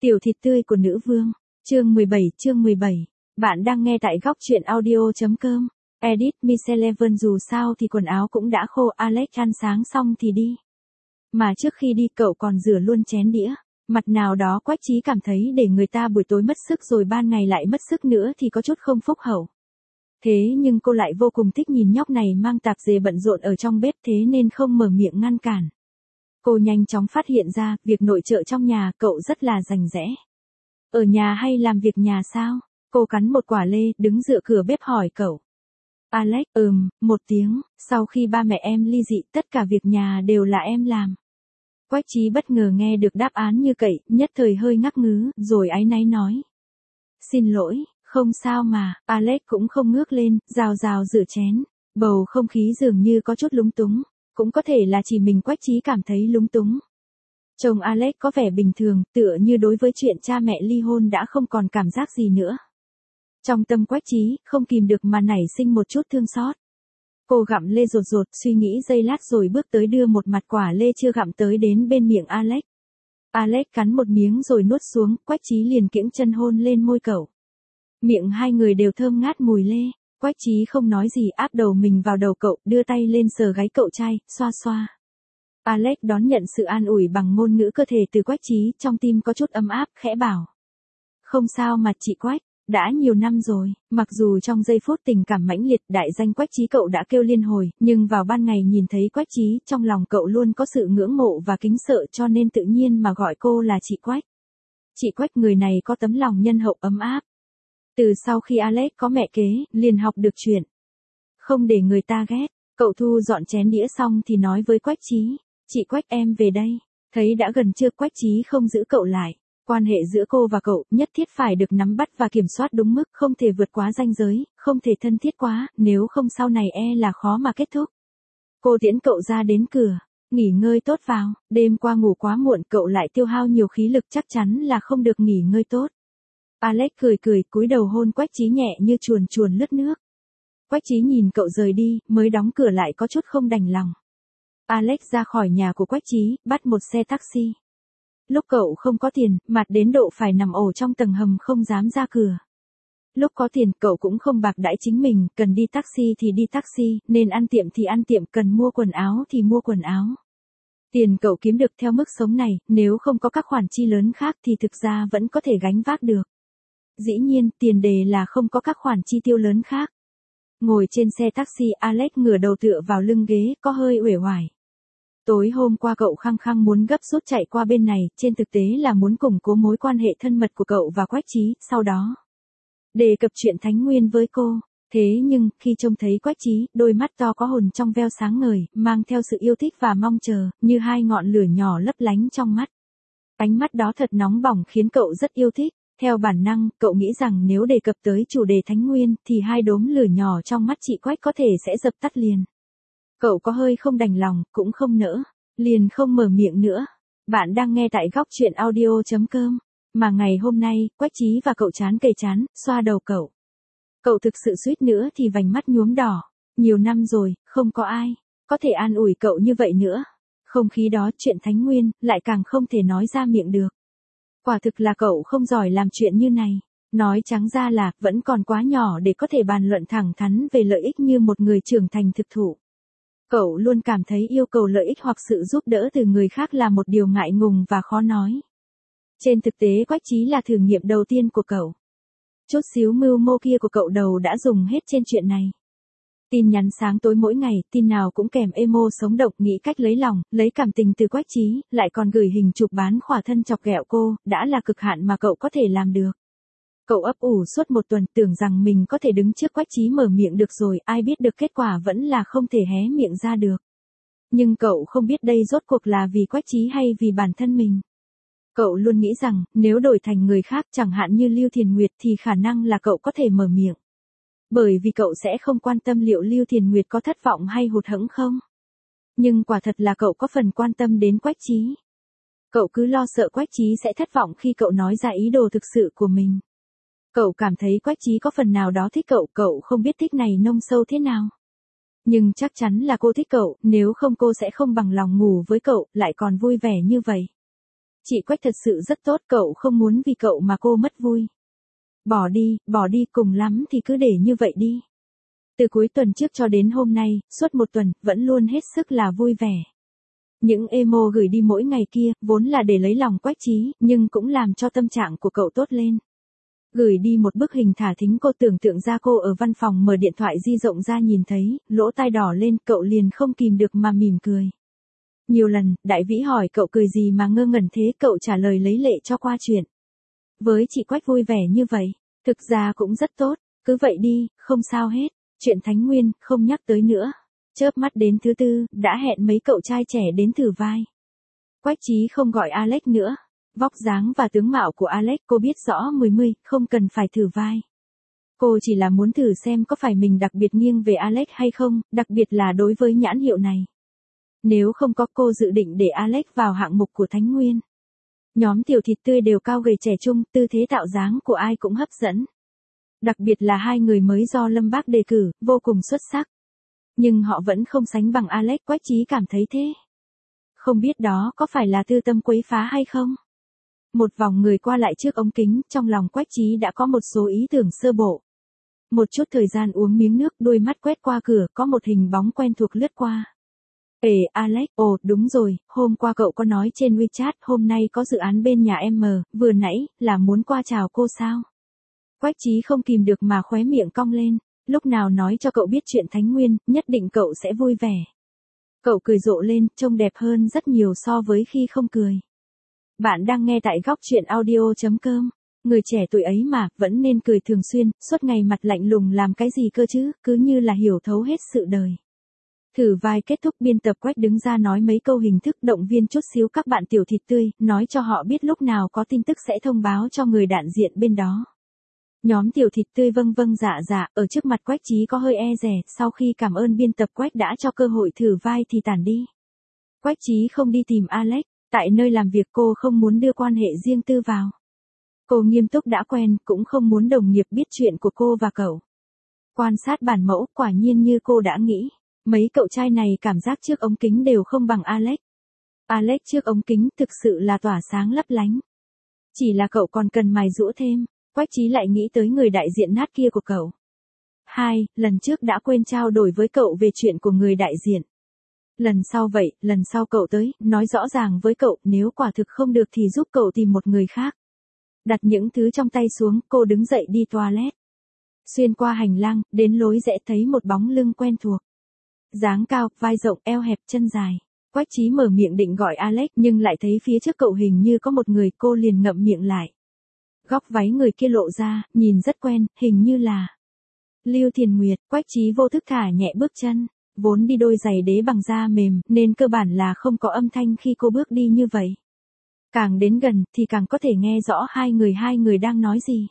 Tiểu thịt tươi của nữ vương. Chương 17. Bạn đang nghe tại góc truyện audio.com. Edit Miss11 dù sao thì quần áo cũng đã khô, Alex ăn sáng xong thì đi. Mà trước khi đi cậu còn rửa luôn chén đĩa. Mặt nào đó Quách Chí cảm thấy để người ta buổi tối mất sức rồi ban ngày lại mất sức nữa thì có chút không phúc hậu. Thế nhưng cô lại vô cùng thích nhìn nhóc này mang tạp dề bận rộn ở trong bếp thế nên không mở miệng ngăn cản. Cô nhanh chóng phát hiện ra, việc nội trợ trong nhà cậu rất là rành rẽ. Ở nhà hay làm việc nhà sao? Cô cắn một quả lê, đứng dựa cửa bếp hỏi cậu. Alex, một tiếng, sau khi ba mẹ em ly dị tất cả việc nhà đều là em làm. Quách Chí bất ngờ nghe được đáp án như vậy, nhất thời hơi ngắc ngứ, rồi áy náy nói. Xin lỗi, không sao mà, Alex cũng không ngước lên, rào rào rửa chén. Bầu không khí dường như có chút lúng túng. Cũng có thể là chỉ mình Quách Chí cảm thấy lúng túng. Chồng Alex có vẻ bình thường, tựa như đối với chuyện cha mẹ ly hôn đã không còn cảm giác gì nữa. Trong tâm Quách Chí, không kìm được mà nảy sinh một chút thương xót. Cô gặm lê rột rột, suy nghĩ giây lát rồi bước tới đưa một mặt quả lê chưa gặm tới đến bên miệng Alex. Alex cắn một miếng rồi nuốt xuống, Quách Chí liền kiễng chân hôn lên môi cậu. Miệng hai người đều thơm ngát mùi lê. Quách Chí không nói gì, áp đầu mình vào đầu cậu, đưa tay lên sờ gáy cậu trai, xoa xoa. Alex đón nhận sự an ủi bằng ngôn ngữ cơ thể từ Quách Chí, trong tim có chút ấm áp, khẽ bảo. Không sao mà chị Quách, đã nhiều năm rồi, mặc dù trong giây phút tình cảm mãnh liệt đại danh Quách Chí cậu đã kêu liên hồi, nhưng vào ban ngày nhìn thấy Quách Chí, trong lòng cậu luôn có sự ngưỡng mộ và kính sợ cho nên tự nhiên mà gọi cô là chị Quách. Chị Quách người này có tấm lòng nhân hậu ấm áp. Từ sau khi Alex có mẹ kế, liền học được chuyện. Không để người ta ghét, cậu thu dọn chén đĩa xong thì nói với Quách Chí, chị Quách em về đây, thấy đã gần trưa. Quách Chí không giữ cậu lại, quan hệ giữa cô và cậu nhất thiết phải được nắm bắt và kiểm soát đúng mức, không thể vượt quá ranh giới, không thể thân thiết quá, nếu không sau này là khó mà kết thúc. Cô tiễn cậu ra đến cửa, nghỉ ngơi tốt vào, đêm qua ngủ quá muộn cậu lại tiêu hao nhiều khí lực chắc chắn là không được nghỉ ngơi tốt. Alex cười cúi đầu hôn Quách Chí nhẹ như chuồn chuồn lướt nước. Quách Chí nhìn cậu rời đi, mới đóng cửa lại có chút không đành lòng. Alex ra khỏi nhà của Quách Chí, bắt một xe taxi. Lúc cậu không có tiền, mạt đến độ phải nằm ổ trong tầng hầm không dám ra cửa. Lúc có tiền, cậu cũng không bạc đãi chính mình, cần đi taxi thì đi taxi, nên ăn tiệm thì ăn tiệm, cần mua quần áo thì mua quần áo. Tiền cậu kiếm được theo mức sống này, nếu không có các khoản chi lớn khác thì thực ra vẫn có thể gánh vác được. Dĩ nhiên, tiền đề là không có các khoản chi tiêu lớn khác. Ngồi trên xe taxi, Alex ngửa đầu tựa vào lưng ghế, có hơi uể oải. Tối hôm qua cậu khăng khăng muốn gấp rút chạy qua bên này, trên thực tế là muốn củng cố mối quan hệ thân mật của cậu và Quách Chí, sau đó đề cập chuyện Thánh Nguyên với cô. Thế nhưng, khi trông thấy Quách Chí, đôi mắt to có hồn trong veo sáng ngời, mang theo sự yêu thích và mong chờ, như hai ngọn lửa nhỏ lấp lánh trong mắt. Ánh mắt đó thật nóng bỏng khiến cậu rất yêu thích. Theo bản năng, cậu nghĩ rằng nếu đề cập tới chủ đề Thánh Nguyên thì hai đốm lửa nhỏ trong mắt chị Quách có thể sẽ dập tắt liền. Cậu có hơi không đành lòng, cũng không nỡ, liền không mở miệng nữa. Bạn đang nghe tại góc truyện audio.com. Mà ngày hôm nay, Quách Chí và cậu chán kề chán, xoa đầu cậu. Cậu thực sự suýt nữa thì vành mắt nhuốm đỏ. Nhiều năm rồi, không có ai có thể an ủi cậu như vậy nữa. Không khí đó, chuyện Thánh Nguyên, lại càng không thể nói ra miệng được. Quả thực là cậu không giỏi làm chuyện như này. Nói trắng ra là, vẫn còn quá nhỏ để có thể bàn luận thẳng thắn về lợi ích như một người trưởng thành thực thụ. Cậu luôn cảm thấy yêu cầu lợi ích hoặc sự giúp đỡ từ người khác là một điều ngại ngùng và khó nói. Trên thực tế Quách Chí là thử nghiệm đầu tiên của cậu. Chút xíu mưu mô kia của cậu đầu đã dùng hết trên chuyện này. Tin nhắn sáng tối mỗi ngày, tin nào cũng kèm emo sống động, nghĩ cách lấy lòng, lấy cảm tình từ Quách Chí, lại còn gửi hình chụp bán khỏa thân chọc ghẹo cô, đã là cực hạn mà cậu có thể làm được. Cậu ấp ủ suốt một tuần, tưởng rằng mình có thể đứng trước Quách Chí mở miệng được rồi, ai biết được kết quả vẫn là không thể hé miệng ra được. Nhưng cậu không biết đây rốt cuộc là vì Quách Chí hay vì bản thân mình. Cậu luôn nghĩ rằng, nếu đổi thành người khác chẳng hạn như Lưu Thiền Nguyệt thì khả năng là cậu có thể mở miệng. Bởi vì cậu sẽ không quan tâm liệu Lưu Thiền Nguyệt có thất vọng hay hụt hẫng không. Nhưng quả thật là cậu có phần quan tâm đến Quách Chí. Cậu cứ lo sợ Quách Chí sẽ thất vọng khi cậu nói ra ý đồ thực sự của mình. Cậu cảm thấy Quách Chí có phần nào đó thích cậu, cậu không biết thích này nông sâu thế nào. Nhưng chắc chắn là cô thích cậu, nếu không cô sẽ không bằng lòng ngủ với cậu, lại còn vui vẻ như vậy. Chị Quách thật sự rất tốt, cậu không muốn vì cậu mà cô mất vui. Bỏ đi, cùng lắm thì cứ để như vậy đi. Từ cuối tuần trước cho đến hôm nay, suốt một tuần, vẫn luôn hết sức là vui vẻ. Những emo gửi đi mỗi ngày kia, vốn là để lấy lòng Quách Chí, nhưng cũng làm cho tâm trạng của cậu tốt lên. Gửi đi một bức hình thả thính, cô tưởng tượng ra cô ở văn phòng mở điện thoại di động ra nhìn thấy, lỗ tai đỏ lên, cậu liền không kìm được mà mỉm cười. Nhiều lần, Đại Vĩ hỏi cậu cười gì mà ngơ ngẩn thế, cậu trả lời lấy lệ cho qua chuyện. Với chị Quách vui vẻ như vậy, thực ra cũng rất tốt, cứ vậy đi, không sao hết. Chuyện Thánh Nguyên, không nhắc tới nữa. Chớp mắt đến thứ tư, đã hẹn mấy cậu trai trẻ đến thử vai. Quách Chí không gọi Alex nữa. Vóc dáng và tướng mạo của Alex cô biết rõ mười, không cần phải thử vai. Cô chỉ là muốn thử xem có phải mình đặc biệt nghiêng về Alex hay không, đặc biệt là đối với nhãn hiệu này. Nếu không có, cô dự định để Alex vào hạng mục của Thánh Nguyên. Nhóm tiểu thịt tươi đều cao gầy trẻ trung, tư thế tạo dáng của ai cũng hấp dẫn. Đặc biệt là hai người mới do Lâm Bác đề cử, vô cùng xuất sắc. Nhưng họ vẫn không sánh bằng Alex, Quách Chí cảm thấy thế. Không biết đó có phải là tư tâm quấy phá hay không? Một vòng người qua lại trước ống kính, trong lòng Quách Chí đã có một số ý tưởng sơ bộ. Một chút thời gian uống miếng nước, đôi mắt quét qua cửa, có một hình bóng quen thuộc lướt qua. Alex, đúng rồi, hôm qua cậu có nói trên WeChat, hôm nay có dự án bên nhà em vừa nãy, là muốn qua chào cô sao? Quách Chí không kìm được mà khóe miệng cong lên, lúc nào nói cho cậu biết chuyện Thánh Nguyên, nhất định cậu sẽ vui vẻ. Cậu cười rộ lên, trông đẹp hơn rất nhiều so với khi không cười. Bạn đang nghe tại góc truyện audio.com. Người trẻ tuổi ấy mà, vẫn nên cười thường xuyên, suốt ngày mặt lạnh lùng làm cái gì cơ chứ, cứ như là hiểu thấu hết sự đời. Thử vai kết thúc, biên tập Quách đứng ra nói mấy câu hình thức động viên chút xíu các bạn tiểu thịt tươi, nói cho họ biết lúc nào có tin tức sẽ thông báo cho người đại diện bên đó. Nhóm tiểu thịt tươi vâng dạ, ở trước mặt Quách Chí có hơi e dè, sau khi cảm ơn biên tập Quách đã cho cơ hội thử vai thì tản đi. Quách Chí không đi tìm Alex, tại nơi làm việc cô không muốn đưa quan hệ riêng tư vào. Cô nghiêm túc đã quen, cũng không muốn đồng nghiệp biết chuyện của cô và cậu. Quan sát bản mẫu, quả nhiên như cô đã nghĩ, mấy cậu trai này cảm giác trước ống kính đều không bằng Alex. Alex trước ống kính thực sự là tỏa sáng lấp lánh. Chỉ là cậu còn cần mài giũa thêm. Quách Chí lại nghĩ tới người đại diện nát kia của cậu. Lần trước đã quên trao đổi với cậu về chuyện của người đại diện. Lần sau cậu tới, nói rõ ràng với cậu, nếu quả thực không được thì giúp cậu tìm một người khác. Đặt những thứ trong tay xuống, cô đứng dậy đi toilet. Xuyên qua hành lang, đến lối rẽ thấy một bóng lưng quen thuộc. Dáng cao, vai rộng, eo hẹp, chân dài. Quách Chí mở miệng định gọi Alex nhưng lại thấy phía trước cậu hình như có một người, cô liền ngậm miệng lại. Góc váy người kia lộ ra, nhìn rất quen, hình như là Lưu Thiền Nguyệt. Quách Chí vô thức thả nhẹ bước chân, vốn đi đôi giày đế bằng da mềm, nên cơ bản là không có âm thanh khi cô bước đi như vậy. Càng đến gần, thì càng có thể nghe rõ hai người đang nói gì.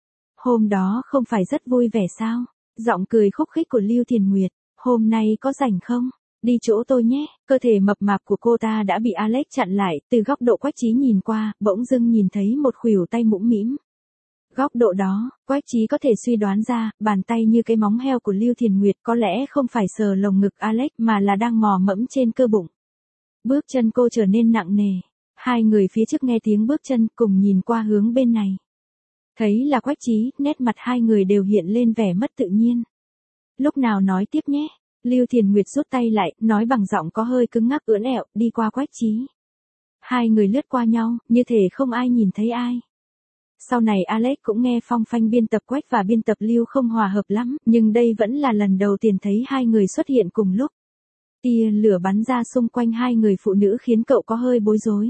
Hôm đó không phải rất vui vẻ sao? Giọng cười khúc khích của Lưu Thiền Nguyệt, hôm nay có rảnh không? Đi chỗ tôi nhé. Cơ thể mập mạp của cô ta đã bị Alex chặn lại, từ góc độ Quách Chí nhìn qua, bỗng dưng nhìn thấy một khuỷu tay mũm mĩm. Góc độ đó, Quách Chí có thể suy đoán ra, bàn tay như cái móng heo của Lưu Thiền Nguyệt có lẽ không phải sờ lồng ngực Alex mà là đang mò mẫm trên cơ bụng. Bước chân cô trở nên nặng nề. Hai người phía trước nghe tiếng bước chân cùng nhìn qua hướng bên này. Thấy là Quách Chí, nét mặt hai người đều hiện lên vẻ mất tự nhiên. Lúc nào nói tiếp nhé. Lưu Thiền Nguyệt rút tay lại, nói bằng giọng có hơi cứng ngắc ưỡn ẹo, đi qua Quách Chí. Hai người lướt qua nhau, như thể không ai nhìn thấy ai. Sau này Alex cũng nghe phong phanh biên tập Quách và biên tập Lưu không hòa hợp lắm, nhưng đây vẫn là lần đầu tiên thấy hai người xuất hiện cùng lúc. Tia lửa bắn ra xung quanh hai người phụ nữ khiến cậu có hơi bối rối.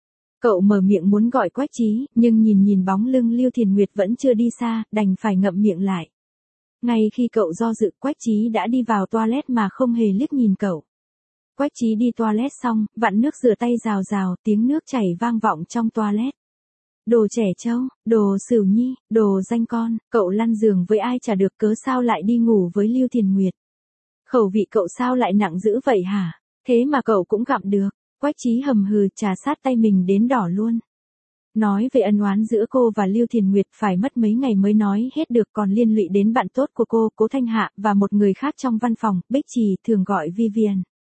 Cậu mở miệng muốn gọi Quách Chí, nhưng nhìn bóng lưng Lưu Thiền Nguyệt vẫn chưa đi xa, đành phải ngậm miệng lại. Ngay khi cậu do dự, Quách Chí đã đi vào toilet mà không hề liếc nhìn cậu. Quách Chí đi toilet xong, vặn nước rửa tay rào rào, tiếng nước chảy vang vọng trong toilet. Đồ trẻ trâu, đồ xỉu nhi, đồ danh con, cậu lăn giường với ai chả được, cớ sao lại đi ngủ với Lưu Thiền Nguyệt. Khẩu vị cậu sao lại nặng dữ vậy hả? Thế mà cậu cũng gặm được. Quách Chí hầm hừ trà sát tay mình đến đỏ luôn. Nói về ân oán giữa cô và Lưu Thiền Nguyệt phải mất mấy ngày mới nói hết được, còn liên lụy đến bạn tốt của cô, Cố Thanh Hạ, và một người khác trong văn phòng, Bích Trì, thường gọi Vivian.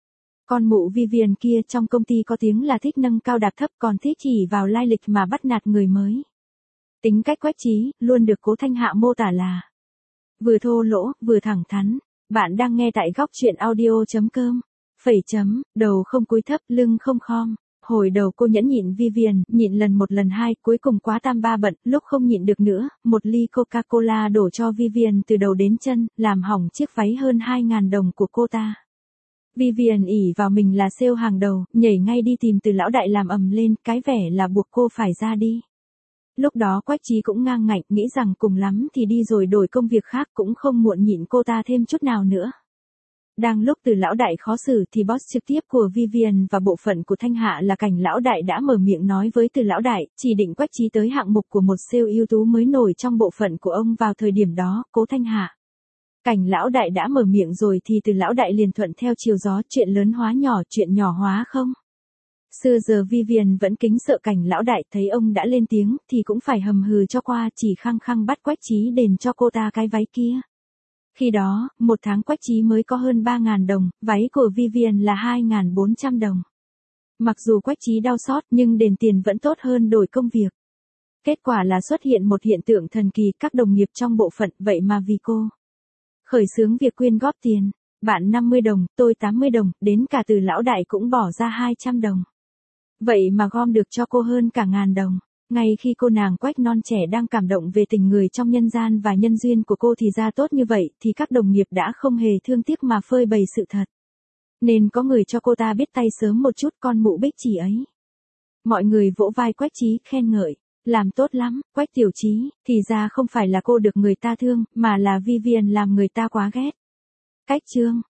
Con mụ Vivian kia trong công ty có tiếng là thích nâng cao đạp thấp, còn thích chỉ vào lai lịch mà bắt nạt người mới. Tính cách Quách Chí luôn được Cố Thanh Hạ mô tả là vừa thô lỗ, vừa thẳng thắn. Bạn đang nghe tại góc truyện audio.com. Đầu không cúi thấp, lưng không khom. Hồi đầu cô nhẫn nhịn Vivian, nhịn lần một lần hai, cuối cùng quá tam ba bận, lúc không nhịn được nữa, một ly Coca-Cola đổ cho Vivian từ đầu đến chân, làm hỏng chiếc váy hơn 2.000 đồng của cô ta. Vivian ỷ vào mình là sale hàng đầu, nhảy ngay đi tìm Từ lão đại làm ầm lên, cái vẻ là buộc cô phải ra đi. Lúc đó Quách Chí cũng ngang ngạnh, nghĩ rằng cùng lắm thì đi rồi đổi công việc khác, cũng không muộn nhịn cô ta thêm chút nào nữa. Đang lúc Từ lão đại khó xử thì boss trực tiếp của Vivian và bộ phận của Thanh Hạ là Cảnh lão đại đã mở miệng nói với Từ lão đại, chỉ định Quách Chí tới hạng mục của một sale ưu tú mới nổi trong bộ phận của ông vào thời điểm đó, Cố Thanh Hạ. Cảnh lão đại đã mở miệng rồi thì Từ lão đại liền thuận theo chiều gió, chuyện lớn hóa nhỏ, chuyện nhỏ hóa không. Xưa giờ Vivian vẫn kính sợ Cảnh lão đại, thấy ông đã lên tiếng thì cũng phải hầm hừ cho qua, chỉ khăng khăng bắt Quách Chí đền cho cô ta cái váy kia. Khi đó, một tháng Quách Chí mới có hơn 3.000 đồng, váy của Vivian là 2.400 đồng. Mặc dù Quách Chí đau xót nhưng đền tiền vẫn tốt hơn đổi công việc. Kết quả là xuất hiện một hiện tượng thần kỳ, các đồng nghiệp trong bộ phận vậy mà vì cô khởi xướng việc quyên góp tiền. Bạn 50 đồng, tôi 80 đồng, đến cả Từ lão đại cũng bỏ ra 200 đồng. Vậy mà gom được cho cô hơn cả 1.000 đồng. Ngay khi cô nàng Quách non trẻ đang cảm động về tình người trong nhân gian và nhân duyên của cô thì ra tốt như vậy, thì các đồng nghiệp đã không hề thương tiếc mà phơi bày sự thật. Nên có người cho cô ta biết tay sớm một chút, con mụ Bích Chỉ ấy. Mọi người vỗ vai Quách Chí khen ngợi. Làm tốt lắm, Quách tiểu Chí, thì ra không phải là cô được người ta thương, mà là Vivian làm người ta quá ghét. Cách chương